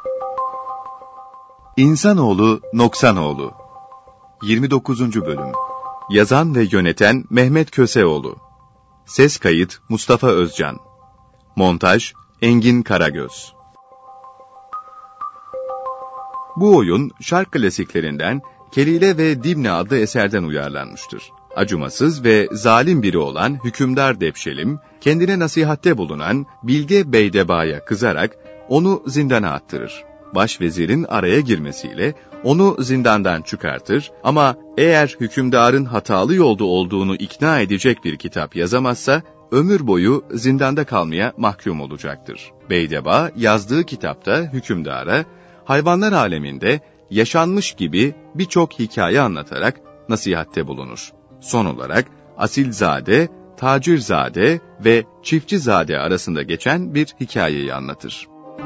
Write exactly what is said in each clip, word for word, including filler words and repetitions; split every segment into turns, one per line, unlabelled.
İnsanoğlu Noksanoğlu yirmi dokuzuncu Bölüm. Yazan ve yöneten Mehmet Köseoğlu. Ses kayıt Mustafa Özcan. Montaj Engin Karagöz. Bu oyun şark klasiklerinden Kelile ve Dimne adlı eserden uyarlanmıştır. Acımasız ve zalim biri olan hükümdar Depşelim, kendine nasihatte bulunan Bilge Beydeba'ya kızarak onu zindana attırır. Başvezirin araya girmesiyle onu zindandan çıkartır ama eğer hükümdarın hatalı yolda olduğunu ikna edecek bir kitap yazamazsa, ömür boyu zindanda kalmaya mahkum olacaktır. Beydeba yazdığı kitapta hükümdara, hayvanlar aleminde yaşanmış gibi birçok hikaye anlatarak nasihatte bulunur. Son olarak Asilzade, Tacirzade ve Çiftçizade arasında geçen bir hikayeyi anlatır.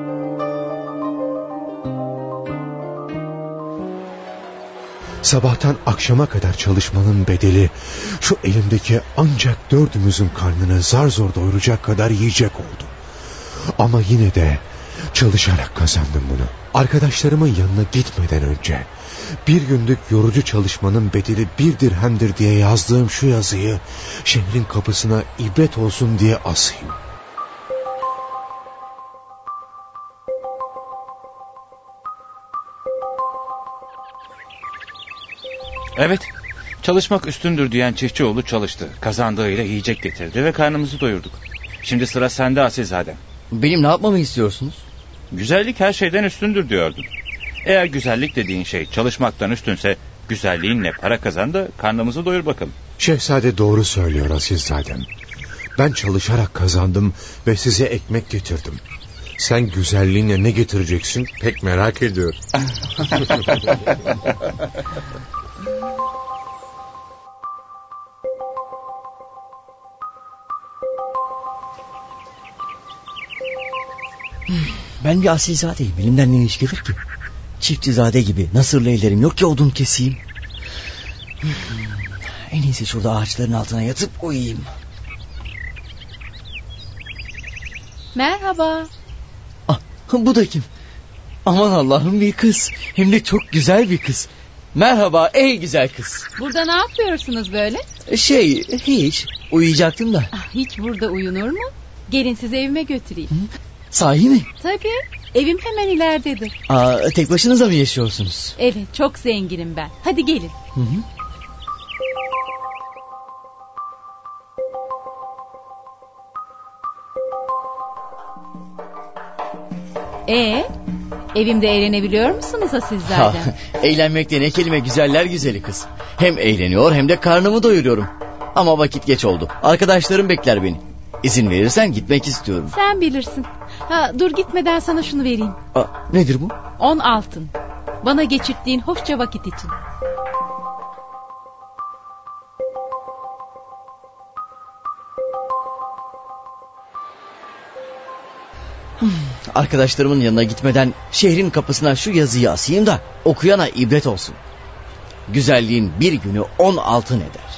Sabahtan akşama kadar çalışmanın bedeli, şu elimdeki ancak dördümüzün karnını zar zor doyuracak kadar yiyecek oldu. Ama yine de çalışarak kazandım bunu. Arkadaşlarımın yanına gitmeden önce bir günlük yorucu çalışmanın bedeli bir dirhemdir diye yazdığım şu yazıyı şehrin kapısına ibret olsun diye asayım.
Evet, çalışmak üstündür diyen Çiftçioğlu çalıştı. Kazandığıyla yiyecek getirdi ve karnımızı doyurduk. Şimdi sıra sende Asilzadem.
Benim ne yapmamı istiyorsunuz?
Güzellik her şeyden üstündür diyordun. Eğer güzellik dediğin şey çalışmaktan üstünse, güzelliğinle para kazan da karnımızı doyur bakalım.
Şehzade doğru söylüyor Asilzadem. Ben çalışarak kazandım ve size ekmek getirdim. Sen güzelliğinle ne getireceksin pek merak ediyorum.
Ben bir asilzadeyim. Elimden ne iş gelir ki? Çiftçizade gibi nasırlı ellerim yok ki odun keseyim. En iyisi şurada ağaçların altına yatıp uyuyayım.
Merhaba.
Ah, bu da kim? Aman Allah'ım, bir kız. Hem de çok güzel bir kız. Merhaba ey güzel kız.
Burada ne yapıyorsunuz böyle?
Şey hiç uyuyacaktım da.
Ah, hiç burada uyunur mu? Gelin sizi evime götüreyim.
Hı? Sahi mi?
Tabii, evim hemen ileridedir.
Aa, tek başınıza mı yaşıyorsunuz?
Evet, çok zenginim ben. Hadi gelin.
Hı hı.
Ee, evimde eğlenebiliyor musunuz Asilzadem?
Ha, eğlenmek ne kelime, güzeller güzeli kız. Hem eğleniyor hem de karnımı doyuruyorum. Ama vakit geç oldu. Arkadaşlarım bekler beni. İzin verirsen gitmek istiyorum.
Sen bilirsin. Ha, dur gitmeden sana şunu vereyim.
Aa, nedir bu?
On altın. Bana geçirttiğin hoşça vakit için.
Hmm, arkadaşlarımın yanına gitmeden şehrin kapısına şu yazıyı asayım da okuyana ibret olsun. Güzelliğin bir günü on altın eder.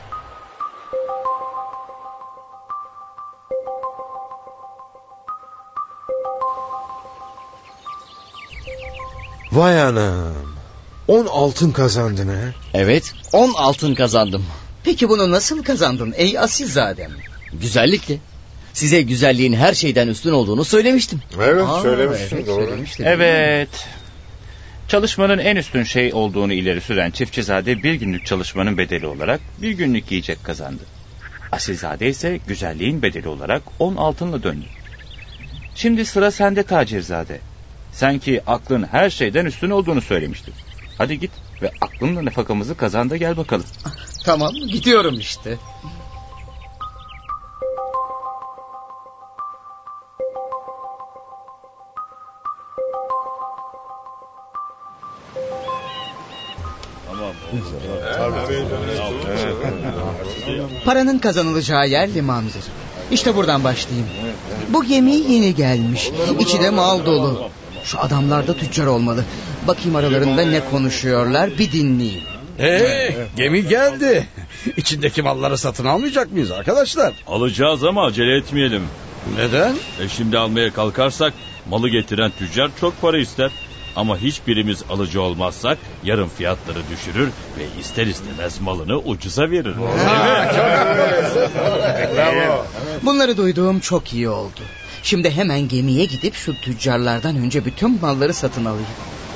Vay anam. On altın kazandın ha?
Evet, on altın kazandım.
Peki bunu nasıl kazandın ey asilzadem?
Güzellikle. Size güzelliğin her şeyden üstün olduğunu söylemiştim.
Evet,
Aa,
söylemiştin
evet,
doğru.
Söylemiştin.
Evet. Çalışmanın en üstün şey olduğunu ileri süren Çiftçizade bir günlük çalışmanın bedeli olarak bir günlük yiyecek kazandı. Asilzade ise güzelliğin bedeli olarak on altınla döndü. Şimdi sıra sende Tacirzade. Sen ki aklın her şeyden üstün olduğunu söylemiştin. Hadi git ve aklınla nafakamızı kazan da gel bakalım.
Tamam, gidiyorum işte. Paranın kazanılacağı yer limandır. İşte buradan başlayayım. Bu gemi yeni gelmiş. İçi de mal dolu. Şu adamlar da tüccar olmalı. Bakayım aralarında ne konuşuyorlar, bir dinleyeyim.
Hey, gemi geldi. İçindeki malları satın almayacak mıyız arkadaşlar?
Alacağız ama acele etmeyelim.
Neden?
E şimdi almaya kalkarsak Malı getiren tüccar çok para ister. Ama hiçbirimiz alıcı olmazsak yarın fiyatları düşürür ve ister istemez malını ucuza verir.
Bunları duyduğum çok iyi oldu. Şimdi hemen gemiye gidip şu tüccarlardan önce bütün malları satın alayım.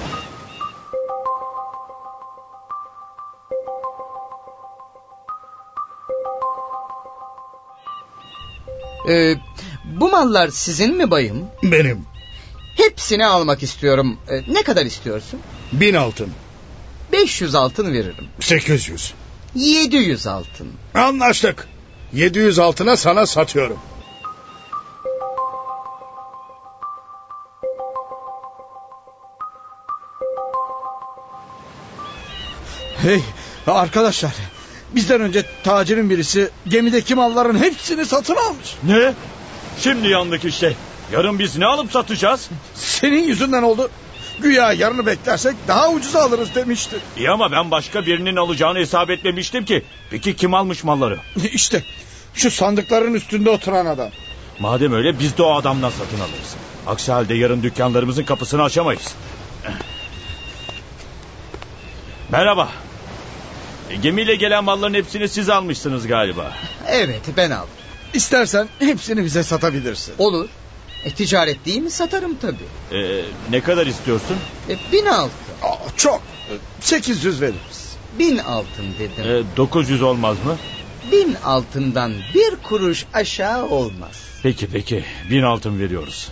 Ee, bu mallar sizin mi bayım?
Benim.
Hepsini almak istiyorum. Ee, ne kadar istiyorsun?
Bin altın.
beş yüz altın veririm.
Sekiz yüz.
Yedi yüz altın.
Anlaştık. Yedi yüz altına sana satıyorum. Hey arkadaşlar, bizden önce tacirin birisi gemideki malların hepsini satın almış.
Ne? Şimdi yandık işte. Yarın biz ne alıp satacağız?
Senin yüzünden oldu. Güya yarını beklersek daha ucuza alırız demişti.
İyi ama ben başka birinin alacağını hesap etmemiştim ki. Peki kim almış malları?
İşte şu sandıkların üstünde oturan adam.
Madem öyle biz de o adamdan satın alırız. Aksi halde yarın dükkanlarımızın kapısını açamayız. Merhaba. Gemiyle gelen malların hepsini siz almışsınız galiba.
Evet, ben aldım.
İstersen hepsini bize satabilirsin.
Olur. E, ticaret değil mi? Satarım tabii.
Ee, ne kadar istiyorsun?
E, bin altın.
Aa, çok. Sekiz yüz veririz.
Bin altın dedim.
Ee, dokuz yüz olmaz mı?
Bin altından bir kuruş aşağı olmaz.
Peki peki. Bin altın veriyoruz.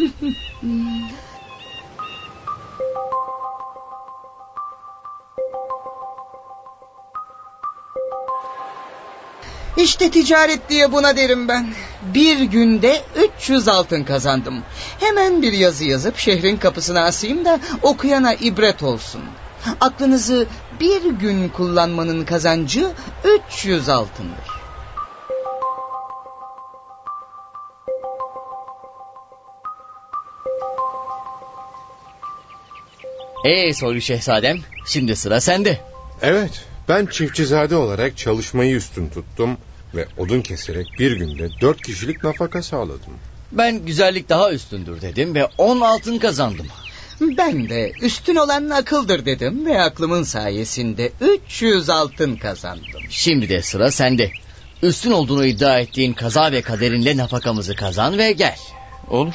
İşte ticaret diye buna derim ben. Bir günde üç yüz altın kazandım. Hemen bir yazı yazıp şehrin kapısına asayım da okuyana ibret olsun. Aklınızı bir gün kullanmanın kazancı üç yüz altındır.
Ee soylu şehzadem, şimdi sıra sende.
Evet, ben çiftçizade olarak çalışmayı üstün tuttum ve odun keserek bir günde dört kişilik nafaka sağladım.
Ben güzellik daha üstündür dedim ve on altın kazandım.
Ben de üstün olan akıldır dedim ve aklımın sayesinde üç yüz altın kazandım.
Şimdi de sıra sende. Üstün olduğunu iddia ettiğin kaza ve kaderinle nafakamızı kazan ve gel.
Olur.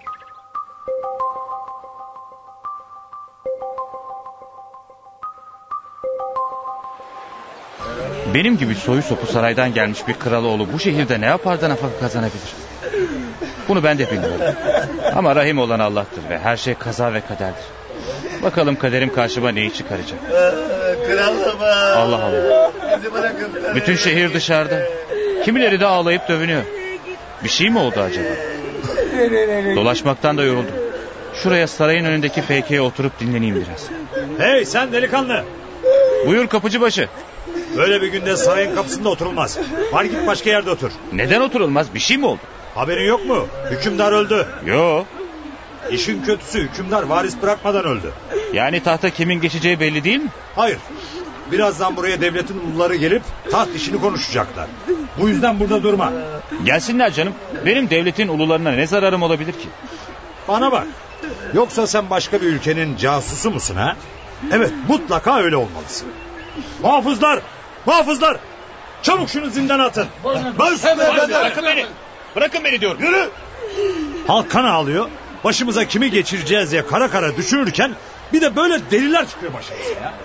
Benim gibi soyu sopu saraydan gelmiş bir kraloğlu bu şehirde ne yapar da nafaka kazanabilir? Bunu ben de bilmiyorum. Ama rahim olan Allah'tır ve her şey kaza ve kaderdir. Bakalım kaderim karşıma neyi çıkaracak?
Kralım.
Allah Allah.
Bizi bırakın.
Bütün şehir dışarıda. Kimileri de ağlayıp dövünüyor. Bir şey mi oldu acaba? Dolaşmaktan da yoruldum. Şuraya sarayın önündeki peykeye oturup dinleneyim biraz.
Hey sen delikanlı.
Buyur kapıcıbaşı.
Böyle bir günde sarayın kapısında oturulmaz. Var git başka yerde otur.
Neden oturulmaz? Bir şey mi oldu?
Haberin yok mu? Hükümdar öldü.
Yo.
İşin kötüsü hükümdar varis bırakmadan öldü.
Yani tahta kimin geçeceği belli değil mi?
Hayır. Birazdan buraya devletin uluları gelip taht işini konuşacaklar. Bu yüzden burada durma.
Gelsinler canım. Benim devletin ulularına ne zararım olabilir ki?
Bana bak. Yoksa sen başka bir ülkenin casusu musun ha? Evet, mutlaka öyle olmalısın. Muhafızlar! Muhafızlar! Çabuk şunu zindana atın.
Bırakın beni. Bırakın beni diyorum.
Yürü! Halk kan ağlıyor. Başımıza kimi geçireceğiz diye kara kara düşünürken bir de böyle deliler çıkıyor başımıza ya.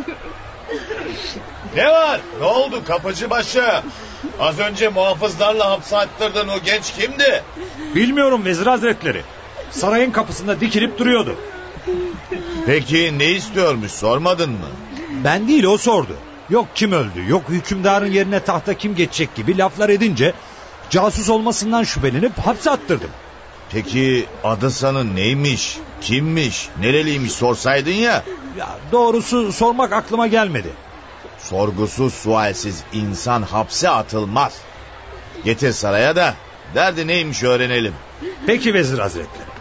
Ne var? Ne oldu kapıcıbaşı? Az önce muhafızlarla hapse attırdın o genç kimdi?
Bilmiyorum vezir hazretleri. Sarayın kapısında dikilip duruyordu.
Peki ne istiyormuş sormadın mı?
Ben değil o sordu. Yok kim öldü, yok hükümdarın yerine tahta kim geçecek gibi laflar edince casus olmasından şüphelenip hapse attırdım.
Peki adı sanın neymiş, kimmiş, nereliymiş sorsaydın ya.
Ya doğrusu sormak aklıma gelmedi.
Sorgusuz sualsiz insan hapse atılmaz. Getir saraya da derdi neymiş öğrenelim.
Peki vezir hazretleri.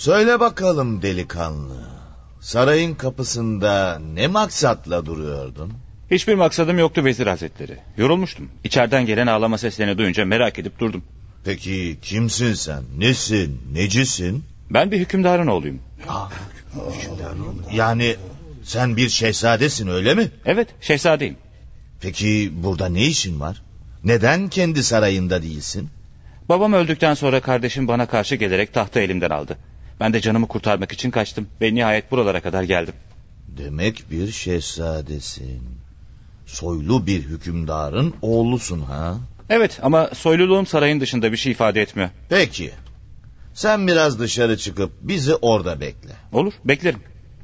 Söyle bakalım delikanlı. Sarayın kapısında ne maksatla duruyordun?
Hiçbir maksadım yoktu vezir hazretleri. Yorulmuştum. İçeriden gelen ağlama seslerini duyunca merak edip durdum.
Peki kimsin sen? Nesin? Necisin?
Ben bir hükümdarın oğluyum.
Ya, yani sen bir şehzadesin öyle mi?
Evet, şehzadeyim.
Peki burada ne işin var? Neden kendi sarayında değilsin?
Babam öldükten sonra kardeşim bana karşı gelerek tahtı elimden aldı. Ben de canımı kurtarmak için kaçtım ve nihayet buralara kadar geldim.
Demek bir şehzadesin. Soylu bir hükümdarın oğlusun ha?
Evet, ama soyluluğum sarayın dışında bir şey ifade etmiyor.
Peki. Sen biraz dışarı çıkıp bizi orada bekle.
Olur, beklerim.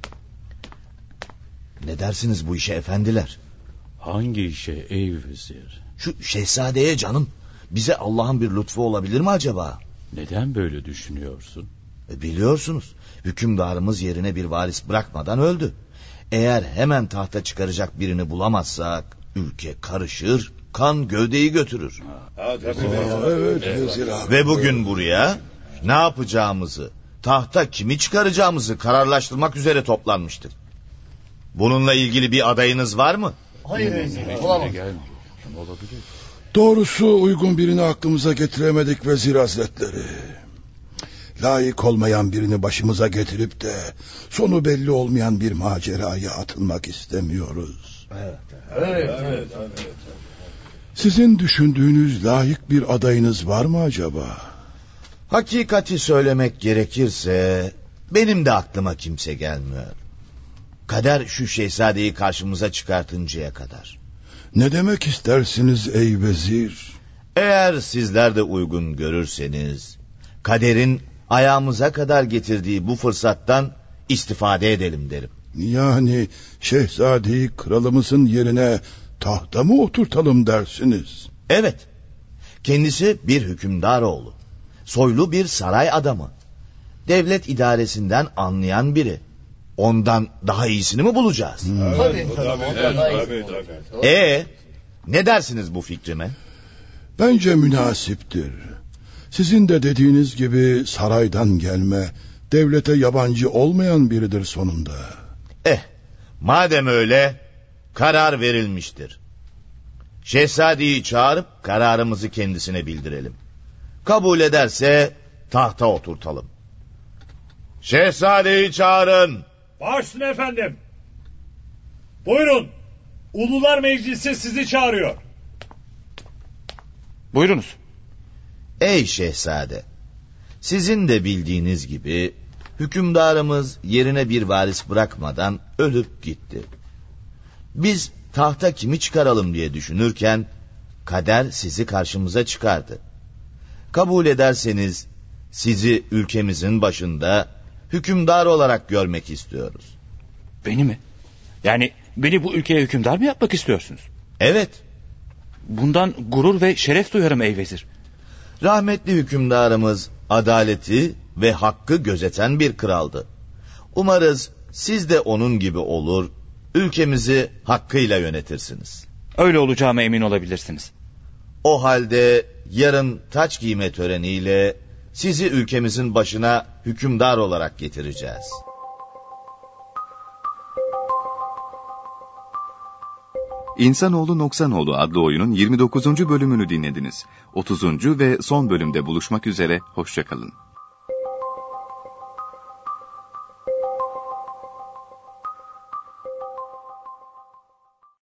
Ne dersiniz bu işe efendiler?
Hangi işe ey vezir?
Şu şehzadeye canım. Bize Allah'ın bir lütfu olabilir mi acaba?
Neden böyle düşünüyorsun?
E biliyorsunuz, hükümdarımız yerine bir varis bırakmadan öldü. Eğer hemen tahta çıkaracak birini bulamazsak ülke karışır, kan gövdeyi götürür. Ve bugün buraya ne yapacağımızı, tahta kimi çıkaracağımızı kararlaştırmak üzere toplanmıştık. Bununla ilgili bir adayınız var mı?
Hayır, olamaz. Doğrusu uygun birini aklımıza getiremedik vezir hazretleri. Layık olmayan birini başımıza getirip de sonu belli olmayan bir maceraya atılmak istemiyoruz.
Evet, evet, evet, evet.
Sizin düşündüğünüz layık bir adayınız var mı acaba?
Hakikati söylemek gerekirse benim de aklıma kimse gelmiyor. Kader şu şehzadeyi karşımıza çıkartıncaya kadar.
Ne demek istersiniz ey vezir?
Eğer sizler de uygun görürseniz kaderin ayağımıza kadar getirdiği bu fırsattan istifade edelim derim.
Yani şehzadeyi kralımızın yerine tahta mı oturtalım dersiniz?
Evet. Kendisi bir hükümdar oğlu. Soylu bir saray adamı. Devlet idaresinden anlayan biri. Ondan daha iyisini mi bulacağız?
Hmm.
Tabii, tabii, tabii, tabii. Ee, ne dersiniz bu fikrime?
Bence münasiptir. Sizin de dediğiniz gibi saraydan gelme, devlete yabancı olmayan biridir sonunda.
Eh, madem öyle, karar verilmiştir. Şehzadeyi çağırıp kararımızı kendisine bildirelim. Kabul ederse tahta oturtalım. Şehzadeyi çağırın.
Başüstüne efendim. Buyurun. Ulular Meclisi sizi çağırıyor.
Buyurunuz.
Ey şehzade, sizin de bildiğiniz gibi hükümdarımız yerine bir varis bırakmadan ölüp gitti. Biz tahta kimi çıkaralım diye düşünürken kader sizi karşımıza çıkardı. Kabul ederseniz sizi ülkemizin başında hükümdar olarak görmek istiyoruz.
Beni mi? Yani beni bu ülkeye hükümdar mı yapmak istiyorsunuz?
Evet.
Bundan gurur ve şeref duyarım ey vezir.
Rahmetli hükümdarımız adaleti ve hakkı gözeten bir kraldı. Umarız siz de onun gibi olur, ülkemizi hakkıyla yönetirsiniz.
Öyle olacağıma emin olabilirsiniz.
O halde yarın taç giyme töreniyle sizi ülkemizin başına hükümdar olarak getireceğiz.
İnsanoğlu Noksanoğlu adlı oyunun yirmi dokuzuncu bölümünü dinlediniz. otuzuncu ve son bölümde buluşmak üzere, hoşça kalın.